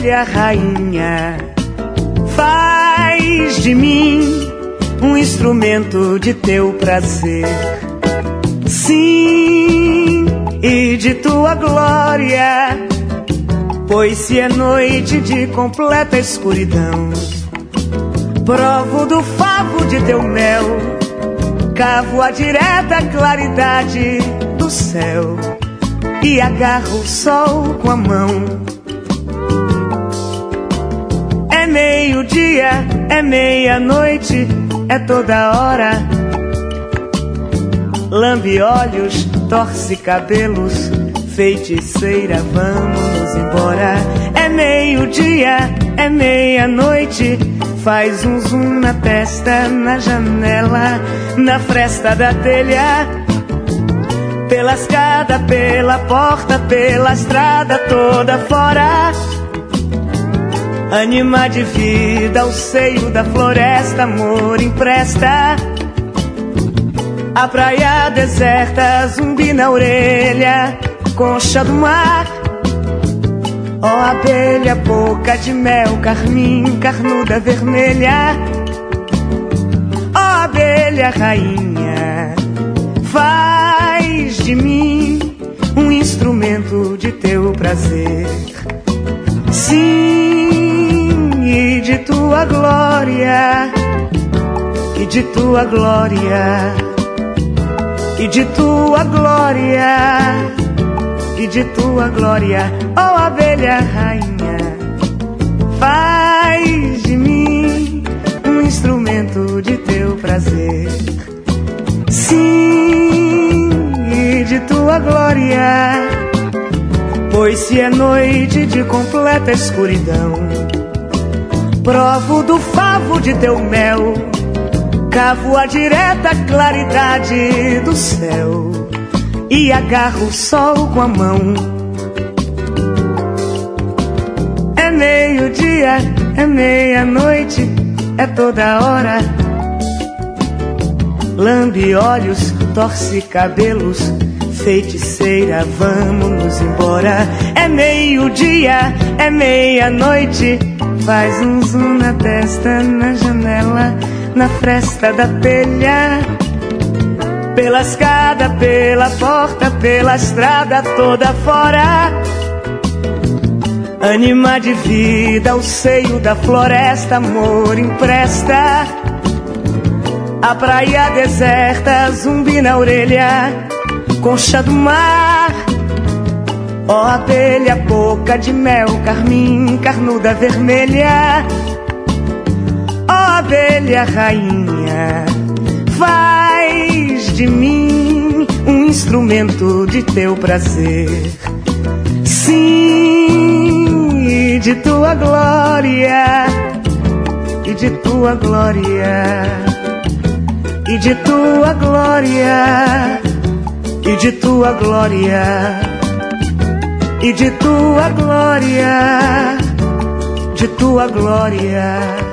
abelha rainha, faz de mim um instrumento de teu prazer. Sim, e de tua glória, pois se é noite de completa escuridão, provo do favo de teu mel, cavo a direta claridade do céu e agarro o sol com a mão. É meio-dia, é meia-noite, é toda hora. Lambe olhos, torce cabelos, feiticeira, vamos embora. É meio-dia, é meia-noite, faz um zoom na testa, na janela, na fresta da telha, pela escada, pela porta, pela estrada toda fora. Anima de vida, o seio da floresta, amor empresta. A praia deserta, zumbi na orelha, concha do mar. Ó abelha, boca de mel, carmim, carnuda vermelha. Ó abelha rainha, faz de mim um instrumento de teu prazer. Sim, e de tua glória, e de tua glória, e de tua glória, e de tua glória, ó abelha rainha, faz de mim um instrumento de teu prazer. Sim, e de tua glória, pois se é noite de completa escuridão, provo do favo de teu mel, cavo a direta claridade do céu e agarro o sol com a mão. É meio-dia, é meia-noite, é toda hora. Lambe olhos, torce cabelos, feiticeira, vamos embora. É meio-dia, é meia-noite, faz um zoom na testa, na janela, na fresta da telha, pela escada, pela porta, pela estrada toda fora. Anima de vida, o seio da floresta, amor empresta. A praia deserta, zumbi na orelha, concha do mar. Ó abelha, boca de mel, carmim, carnuda vermelha. Ó abelha rainha, faz de mim um instrumento de teu prazer. Sim, e de tua glória, e de tua glória, e de tua glória, e de tua glória, e de tua glória, de tua glória.